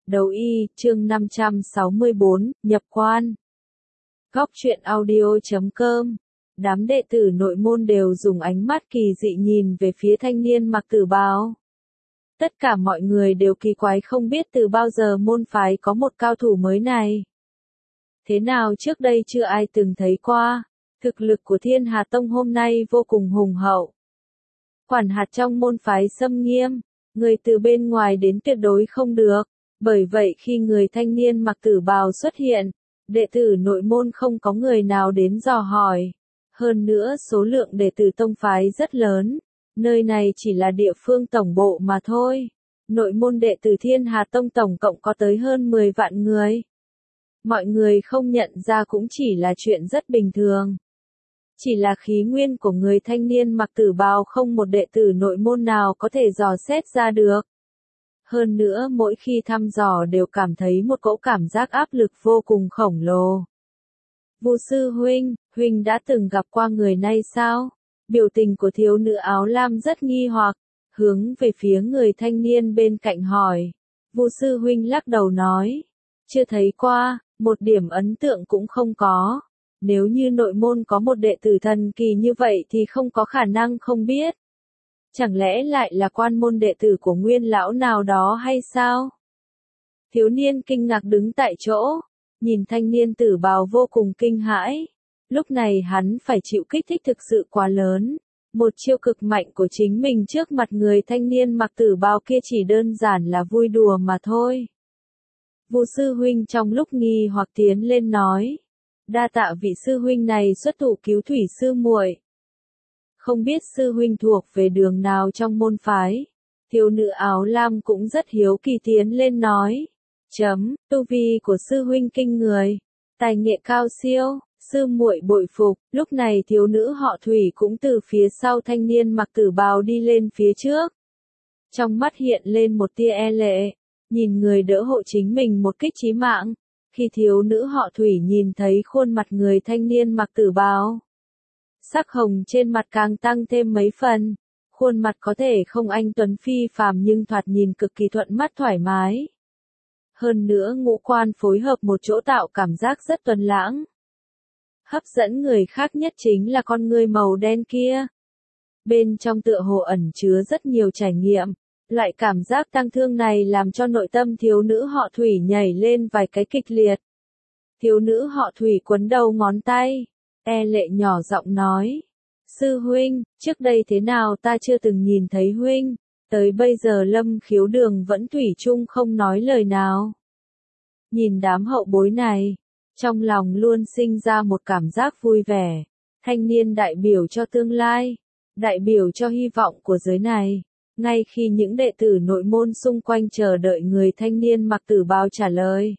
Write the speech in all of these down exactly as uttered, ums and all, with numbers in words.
Đấu y, chương năm trăm sáu mươi bốn, nhập quan. Góc truyện audio chấm com. Đám đệ tử nội môn đều dùng ánh mắt kỳ dị nhìn về phía thanh niên mặc tử bào. Tất cả mọi người đều kỳ quái không biết từ bao giờ môn phái có một cao thủ mới này. Thế nào trước đây chưa ai từng thấy qua, thực lực của Thiên Hà Tông hôm nay vô cùng hùng hậu. Quản hạt trong môn phái xâm nghiêm, người từ bên ngoài đến tuyệt đối không được. Bởi vậy khi người thanh niên mặc tử bào xuất hiện, đệ tử nội môn không có người nào đến dò hỏi. Hơn nữa số lượng đệ tử tông phái rất lớn, nơi này chỉ là địa phương tổng bộ mà thôi. Nội môn đệ tử Thiên Hà Tông tổng cộng có tới hơn mười vạn người. Mọi người không nhận ra cũng chỉ là chuyện rất bình thường. Chỉ là khí nguyên của người thanh niên mặc tử bào không một đệ tử nội môn nào có thể dò xét ra được. Hơn nữa mỗi khi thăm dò đều cảm thấy một cỗ cảm giác áp lực vô cùng khổng lồ. Vu sư huynh, huynh đã từng gặp qua người này sao? Biểu tình của thiếu nữ áo lam rất nghi hoặc, hướng về phía người thanh niên bên cạnh hỏi. Vu sư huynh lắc đầu nói, chưa thấy qua, một điểm ấn tượng cũng không có. Nếu như nội môn có một đệ tử thần kỳ như vậy thì không có khả năng không biết. Chẳng lẽ lại là quan môn đệ tử của nguyên lão nào đó hay sao? Thiếu niên kinh ngạc đứng tại chỗ, nhìn thanh niên tử bào vô cùng kinh hãi. Lúc này hắn phải chịu kích thích thực sự quá lớn. Một chiêu cực mạnh của chính mình trước mặt người thanh niên mặc tử bào kia chỉ đơn giản là vui đùa mà thôi. Vu sư huynh trong lúc nghi hoặc tiến lên nói, đa tạ vị sư huynh này xuất thủ cứu thủy sư muội. Không biết sư huynh thuộc về đường nào trong môn phái. Thiếu nữ áo lam cũng rất hiếu kỳ tiến lên nói. Chấm, tu vi của sư huynh kinh người. Tài nghệ cao siêu, sư muội bội phục. Lúc này thiếu nữ họ Thủy cũng từ phía sau thanh niên mặc tử bào đi lên phía trước. Trong mắt hiện lên một tia e lệ. Nhìn người đỡ hộ chính mình một kích chí mạng. Khi thiếu nữ họ Thủy nhìn thấy khuôn mặt người thanh niên mặc tử bào, sắc hồng trên mặt càng tăng thêm mấy phần. Khuôn mặt có thể không anh tuấn phi phàm nhưng thoạt nhìn cực kỳ thuận mắt thoải mái. Hơn nữa ngũ quan phối hợp một chỗ tạo cảm giác rất tuấn lãng. Hấp dẫn người khác nhất chính là con người màu đen kia. Bên trong tựa hồ ẩn chứa rất nhiều trải nghiệm. Loại cảm giác tăng thương này làm cho nội tâm thiếu nữ họ Thủy nhảy lên vài cái kịch liệt. Thiếu nữ họ Thủy quấn đầu ngón tay. E lệ nhỏ giọng nói, sư huynh, trước đây thế nào ta chưa từng nhìn thấy huynh, tới bây giờ Lâm Khiếu Đường vẫn thủy chung không nói lời nào. Nhìn đám hậu bối này, trong lòng luôn sinh ra một cảm giác vui vẻ, thanh niên đại biểu cho tương lai, đại biểu cho hy vọng của giới này. Ngay khi những đệ tử nội môn xung quanh chờ đợi người thanh niên mặc tử bào trả lời,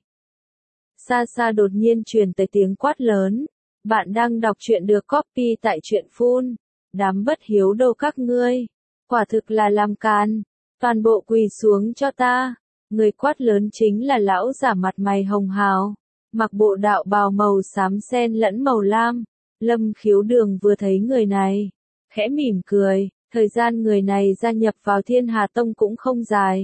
xa xa đột nhiên truyền tới tiếng quát lớn. Bạn đang đọc truyện được copy tại truyện phun. Đám bất hiếu đâu các ngươi. Quả thực là làm càn. Toàn bộ quỳ xuống cho ta. Người quát lớn chính là lão giả mặt mày hồng hào. Mặc bộ đạo bào màu xám xen lẫn màu lam. Lâm Khiếu Đường vừa thấy người này, khẽ mỉm cười. Thời gian người này gia nhập vào Thiên Hà Tông cũng không dài.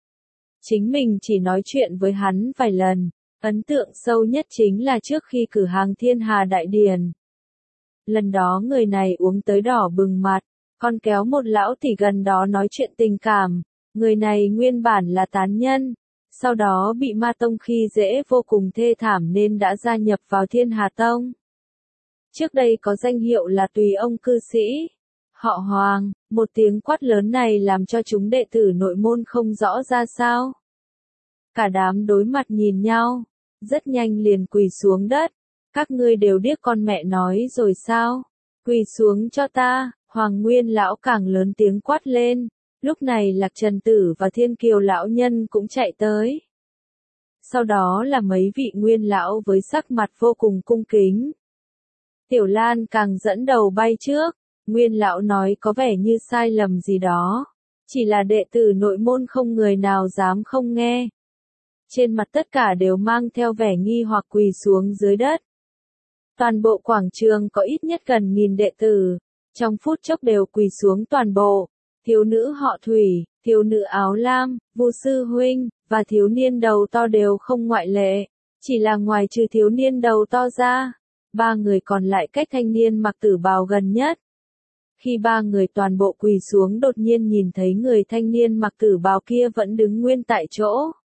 Chính mình chỉ nói chuyện với hắn vài lần. Ấn tượng sâu nhất chính là trước khi cử hàng Thiên Hà Đại Điển. Lần đó người này uống tới đỏ bừng mặt, còn kéo một lão tỷ gần đó nói chuyện tình cảm. Người này nguyên bản là tán nhân, sau đó bị ma tông khi dễ vô cùng thê thảm nên đã gia nhập vào Thiên Hà Tông. Trước đây có danh hiệu là tùy ông cư sĩ. Họ Hoàng, một tiếng quát lớn này làm cho chúng đệ tử nội môn không rõ ra sao. Cả đám đối mặt nhìn nhau. Rất nhanh liền quỳ xuống đất. Các ngươi đều điếc con mẹ nói rồi sao? Quỳ xuống cho ta. Hoàng Nguyên lão càng lớn tiếng quát lên. Lúc này Lạc Trần Tử và Thiên Kiều lão nhân cũng chạy tới. Sau đó là mấy vị nguyên lão với sắc mặt vô cùng cung kính. Tiểu Lan càng dẫn đầu bay trước. Nguyên lão nói có vẻ như sai lầm gì đó. Chỉ là đệ tử nội môn không người nào dám không nghe. Trên mặt tất cả đều mang theo vẻ nghi hoặc quỳ xuống dưới đất. Toàn bộ quảng trường có ít nhất gần nghìn đệ tử, trong phút chốc đều quỳ xuống toàn bộ. Thiếu nữ họ Thủy, thiếu nữ áo lam, Vu sư huynh, và thiếu niên đầu to đều không ngoại lệ, chỉ là ngoài trừ thiếu niên đầu to ra, ba người còn lại cách thanh niên mặc tử bào gần nhất. Khi ba người toàn bộ quỳ xuống đột nhiên nhìn thấy người thanh niên mặc tử bào kia vẫn đứng nguyên tại chỗ.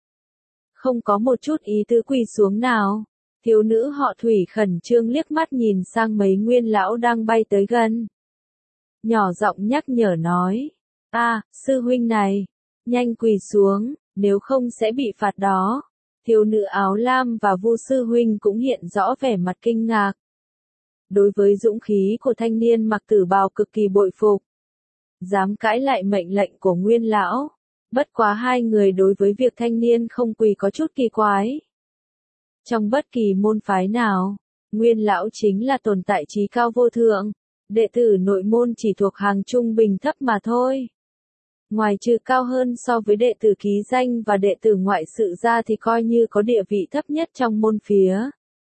Không có một chút ý tứ quỳ xuống nào. Thiếu nữ họ Thủy khẩn trương liếc mắt nhìn sang mấy nguyên lão đang bay tới gần. Nhỏ giọng nhắc nhở nói. À, sư huynh này, nhanh quỳ xuống, nếu không sẽ bị phạt đó. Thiếu nữ áo lam và Vu sư huynh cũng hiện rõ vẻ mặt kinh ngạc. Đối với dũng khí của thanh niên mặc tử bào cực kỳ bội phục. Dám cãi lại mệnh lệnh của nguyên lão. Bất quá hai người đối với việc thanh niên không quỳ có chút kỳ quái. Trong bất kỳ môn phái nào, nguyên lão chính là tồn tại trí cao vô thượng. Đệ tử nội môn chỉ thuộc hàng trung bình thấp mà thôi. Ngoài trừ cao hơn so với đệ tử ký danh và đệ tử ngoại sự ra thì coi như có địa vị thấp nhất trong môn phía.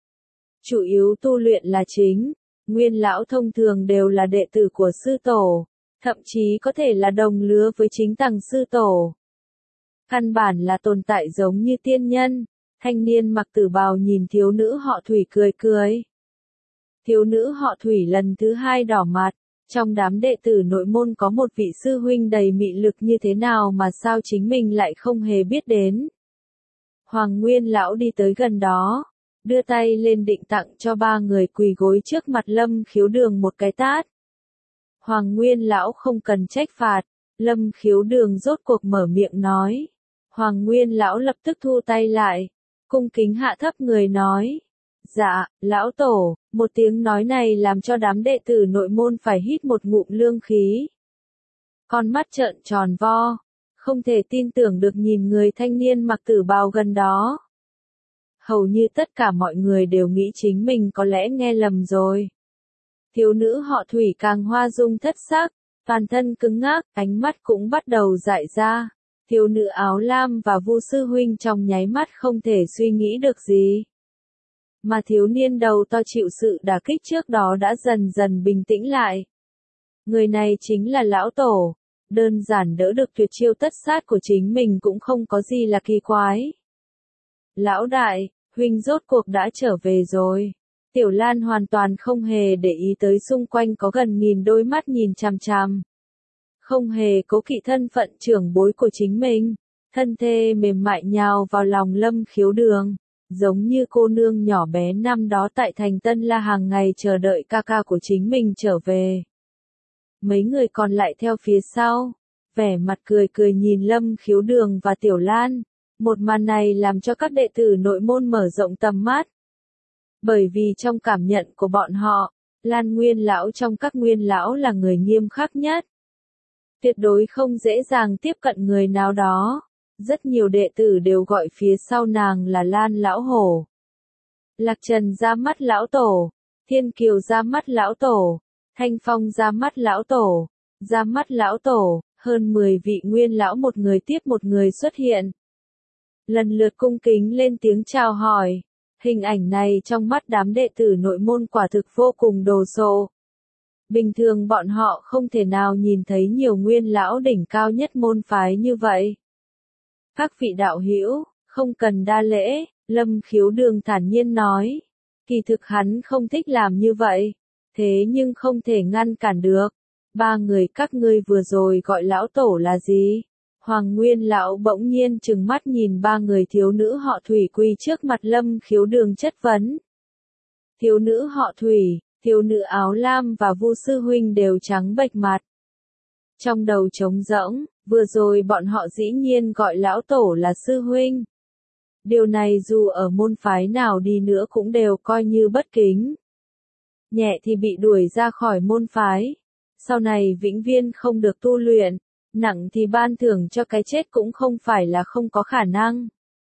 Chủ yếu tu luyện là chính, nguyên lão thông thường đều là đệ tử của sư tổ, thậm chí có thể là đồng lứa với chính tầng sư tổ. Căn bản là tồn tại giống như tiên nhân, thanh niên mặc tử bào nhìn thiếu nữ họ Thủy cười cười. Thiếu nữ họ Thủy lần thứ hai đỏ mặt, trong đám đệ tử nội môn có một vị sư huynh đầy mị lực như thế nào mà sao chính mình lại không hề biết đến. Hoàng Nguyên lão đi tới gần đó, đưa tay lên định tặng cho ba người quỳ gối trước mặt Lâm Khiếu Đường một cái tát. Hoàng Nguyên lão không cần trách phạt, Lâm Khiếu Đường rốt cuộc mở miệng nói. Hoàng Nguyên lão lập tức thu tay lại, cung kính hạ thấp người nói. Dạ, lão tổ, một tiếng nói này làm cho đám đệ tử nội môn phải hít một ngụm lương khí. Con mắt trợn tròn vo, không thể tin tưởng được nhìn người thanh niên mặc tử bào gần đó. Hầu như tất cả mọi người đều nghĩ chính mình có lẽ nghe lầm rồi. Thiếu nữ họ Thủy càng hoa dung thất sắc, toàn thân cứng ngắc, ánh mắt cũng bắt đầu dại ra. Thiếu nữ áo lam và Vu sư huynh trong nháy mắt không thể suy nghĩ được gì. Mà thiếu niên đầu to chịu sự đả kích trước đó đã dần dần bình tĩnh lại. Người này chính là lão tổ, đơn giản đỡ được tuyệt chiêu tất sát của chính mình cũng không có gì là kỳ quái. Lão đại, huynh rốt cuộc đã trở về rồi. Tiểu Lan hoàn toàn không hề để ý tới xung quanh có gần nghìn đôi mắt nhìn chằm chằm. Không hề cố kỵ thân phận trưởng bối của chính mình, thân thê mềm mại nhào vào lòng Lâm Khiếu Đường, giống như cô nương nhỏ bé năm đó tại thành Tân La hàng ngày chờ đợi ca ca của chính mình trở về. Mấy người còn lại theo phía sau, vẻ mặt cười cười nhìn Lâm Khiếu Đường và Tiểu Lan. Một màn này làm cho các đệ tử nội môn mở rộng tầm mắt. Bởi vì trong cảm nhận của bọn họ, Lan Nguyên lão trong các nguyên lão là người nghiêm khắc nhất. Tuyệt đối không dễ dàng tiếp cận người nào đó. Rất nhiều đệ tử đều gọi phía sau nàng là Lan lão hổ. Lạc Trần ra mắt lão tổ, Thiên Kiều ra mắt lão tổ, Thanh Phong ra mắt lão tổ, ra mắt lão tổ, hơn mười vị nguyên lão một người tiếp một người xuất hiện. Lần lượt cung kính lên tiếng chào hỏi. Hình ảnh này trong mắt đám đệ tử nội môn quả thực vô cùng đồ sộ. Bình thường bọn họ không thể nào nhìn thấy nhiều nguyên lão đỉnh cao nhất môn phái như vậy. Các vị đạo hữu, không cần đa lễ, Lâm Khiếu Đường thản nhiên nói. Kỳ thực hắn không thích làm như vậy, thế nhưng không thể ngăn cản được. Ba người các ngươi vừa rồi gọi lão tổ là gì? Hoàng Nguyên lão bỗng nhiên trừng mắt nhìn ba người thiếu nữ họ Thủy quỳ trước mặt Lâm Khiếu Đường chất vấn. Thiếu nữ họ Thủy, thiếu nữ áo lam và Vu sư huynh đều trắng bệch mặt. Trong đầu trống rỗng, vừa rồi bọn họ dĩ nhiên gọi lão tổ là sư huynh. Điều này dù ở môn phái nào đi nữa cũng đều coi như bất kính. Nhẹ thì bị đuổi ra khỏi môn phái, sau này vĩnh viễn không được tu luyện. Nặng thì ban thưởng cho cái chết cũng không phải là không có khả năng.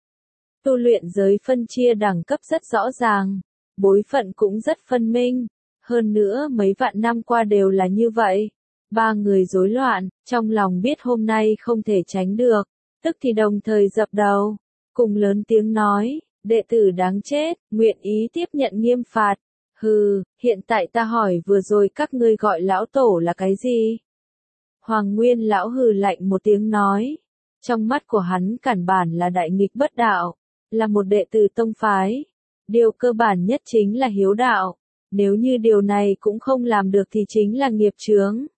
Tu luyện giới phân chia đẳng cấp rất rõ ràng, bối phận cũng rất phân minh, hơn nữa mấy vạn năm qua đều là như vậy. Ba người rối loạn, trong lòng biết hôm nay không thể tránh được, tức thì đồng thời dập đầu, cùng lớn tiếng nói, đệ tử đáng chết, nguyện ý tiếp nhận nghiêm phạt. Hừ, hiện tại ta hỏi vừa rồi các ngươi gọi lão tổ là cái gì? Hoàng Nguyên lão hừ lạnh một tiếng nói. Trong mắt của hắn cản bản là đại nghịch bất đạo, là một đệ tử tông phái. Điều cơ bản nhất chính là hiếu đạo, nếu như điều này cũng không làm được thì chính là nghiệp chướng.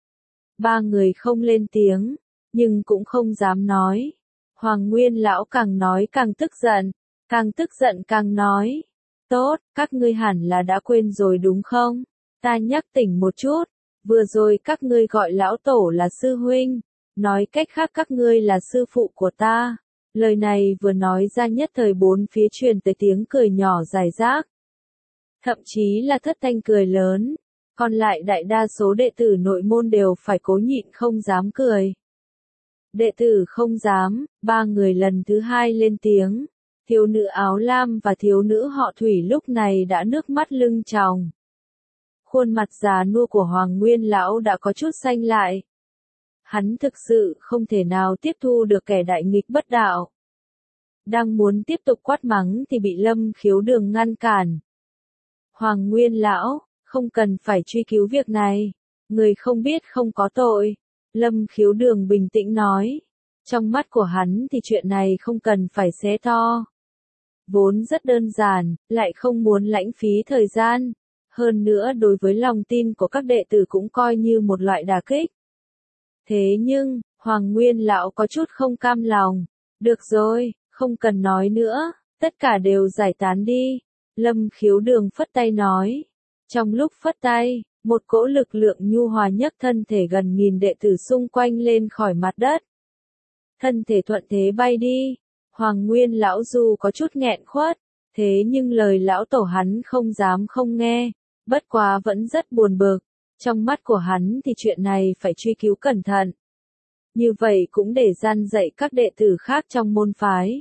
Ba người không lên tiếng, nhưng cũng không dám nói. Hoàng Nguyên lão càng nói càng tức giận, càng tức giận càng nói. Tốt, các ngươi hẳn là đã quên rồi đúng không? Ta nhắc tỉnh một chút, vừa rồi các ngươi gọi lão tổ là sư huynh, nói cách khác các ngươi là sư phụ của ta. Lời này vừa nói ra nhất thời bốn phía truyền tới tiếng cười nhỏ rải rác. Thậm chí là thất thanh cười lớn, còn lại đại đa số đệ tử nội môn đều phải cố nhịn không dám cười. Đệ tử không dám, ba người lần thứ hai lên tiếng. Thiếu nữ áo lam và thiếu nữ họ Thủy lúc này đã nước mắt lưng tròng. Khuôn mặt già nua của Hoàng Nguyên lão đã có chút xanh lại. Hắn thực sự không thể nào tiếp thu được kẻ đại nghịch bất đạo. Đang muốn tiếp tục quát mắng thì bị Lâm Khiếu Đường ngăn cản. Hoàng Nguyên lão, không cần phải truy cứu việc này. Người không biết không có tội. Lâm Khiếu Đường bình tĩnh nói. Trong mắt của hắn thì chuyện này không cần phải xé to. Vốn rất đơn giản, lại không muốn lãng phí thời gian. Hơn nữa đối với lòng tin của các đệ tử cũng coi như một loại đả kích. Thế nhưng, Hoàng Nguyên lão có chút không cam lòng. Được rồi, không cần nói nữa, tất cả đều giải tán đi. Lâm Khiếu Đường phất tay nói. Trong lúc phất tay, một cỗ lực lượng nhu hòa nhấc thân thể gần nghìn đệ tử xung quanh lên khỏi mặt đất. Thân thể thuận thế bay đi. Hoàng Nguyên lão dù có chút nghẹn khuất, thế nhưng lời lão tổ hắn không dám không nghe, bất quá vẫn rất buồn bực. Trong mắt của hắn thì chuyện này phải truy cứu cẩn thận. Như vậy cũng để gian dạy các đệ tử khác trong môn phái.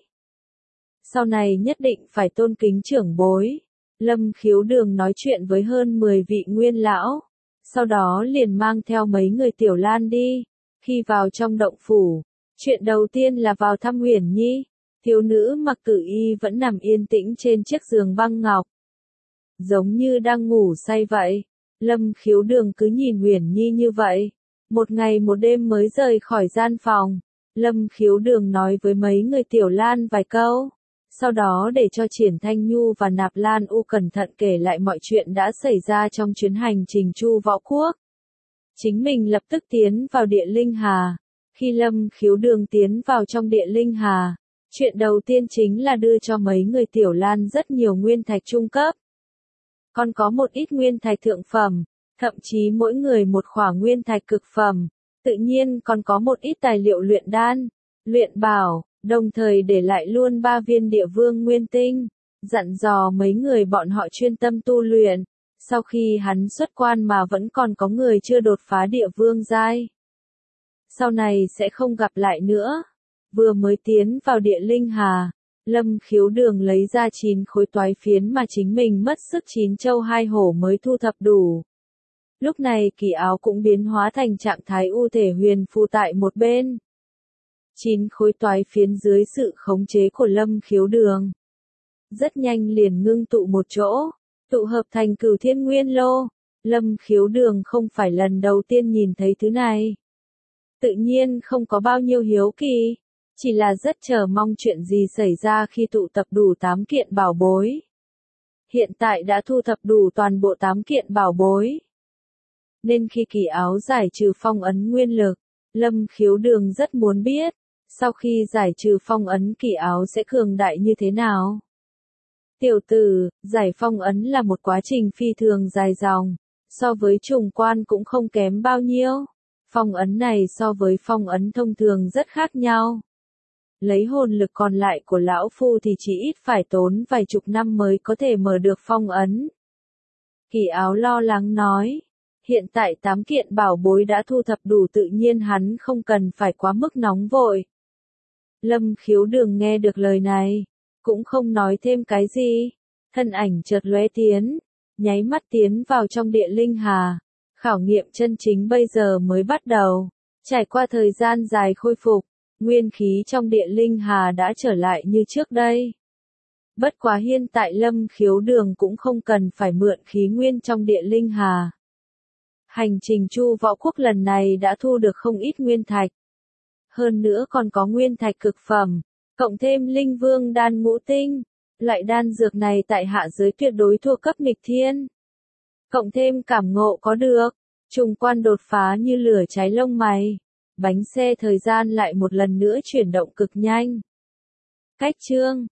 Sau này nhất định phải tôn kính trưởng bối. Lâm Khiếu Đường nói chuyện với hơn mười vị nguyên lão, sau đó liền mang theo mấy người Tiểu Lan đi. Khi vào trong động phủ, chuyện đầu tiên là vào thăm Huyền Nhi. Thiếu nữ mặc tử y vẫn nằm yên tĩnh trên chiếc giường băng ngọc, giống như đang ngủ say vậy. Lâm Khiếu Đường cứ nhìn Huyền Nhi như vậy, một ngày một đêm mới rời khỏi gian phòng. Lâm Khiếu Đường nói với mấy người Tiểu Lan vài câu, sau đó để cho Triển Thanh Nhu và Nạp Lan U cẩn thận kể lại mọi chuyện đã xảy ra trong chuyến hành trình Chu Võ Quốc. Chính mình lập tức tiến vào địa linh hà. Khi Lâm Khiếu Đường tiến vào trong địa linh hà, chuyện đầu tiên chính là đưa cho mấy người Tiểu Lan rất nhiều nguyên thạch trung cấp. Còn có một ít nguyên thạch thượng phẩm, thậm chí mỗi người một khỏa nguyên thạch cực phẩm, tự nhiên còn có một ít tài liệu luyện đan, luyện bảo, đồng thời để lại luôn ba viên địa vương nguyên tinh, dặn dò mấy người bọn họ chuyên tâm tu luyện, sau khi hắn xuất quan mà vẫn còn có người chưa đột phá địa vương giai. Sau này sẽ không gặp lại nữa. Vừa mới tiến vào địa linh hà, Lâm Khiếu Đường lấy ra chín khối toái phiến mà chính mình mất sức chín châu hai hổ mới thu thập đủ. Lúc này kỳ áo cũng biến hóa thành trạng thái u thể huyền phù tại một bên. Chín khối toái phiến dưới sự khống chế của Lâm Khiếu Đường rất nhanh liền ngưng tụ một chỗ, tụ hợp thành Cửu Thiên Nguyên Lô. Lâm Khiếu Đường không phải lần đầu tiên nhìn thấy thứ này, tự nhiên không có bao nhiêu hiếu kỳ, chỉ là rất chờ mong chuyện gì xảy ra khi tụ tập đủ tám kiện bảo bối. Hiện tại đã thu thập đủ toàn bộ tám kiện bảo bối, nên khi kỳ áo giải trừ phong ấn nguyên lực, Lâm Khiếu Đường rất muốn biết, sau khi giải trừ phong ấn kỳ áo sẽ cường đại như thế nào. Tiểu tử, giải phong ấn là một quá trình phi thường dài dòng, so với trùng quan cũng không kém bao nhiêu. Phong ấn này so với phong ấn thông thường rất khác nhau. Lấy hồn lực còn lại của lão phu thì chỉ ít phải tốn vài chục năm mới có thể mở được phong ấn. Kỳ áo lo lắng nói, hiện tại tám kiện bảo bối đã thu thập đủ, tự nhiên hắn không cần phải quá mức nóng vội. Lâm Khiếu Đường nghe được lời này, cũng không nói thêm cái gì, thân ảnh chợt lóe tiến, nháy mắt tiến vào trong địa linh hà. Khảo nghiệm chân chính bây giờ mới bắt đầu. Trải qua thời gian dài khôi phục, nguyên khí trong địa linh hà đã trở lại như trước đây. Bất quá hiện tại Lâm Khiếu Đường cũng không cần phải mượn khí nguyên trong địa linh hà. Hành trình Chu Võ Quốc lần này đã thu được không ít nguyên thạch. Hơn nữa còn có nguyên thạch cực phẩm, cộng thêm linh vương đan ngũ tinh. Loại đan dược này tại hạ giới tuyệt đối thua cấp nghịch thiên. Cộng thêm cảm ngộ có được, trùng quan đột phá như lửa cháy lông mày. Bánh xe thời gian lại một lần nữa chuyển động cực nhanh. Cách chương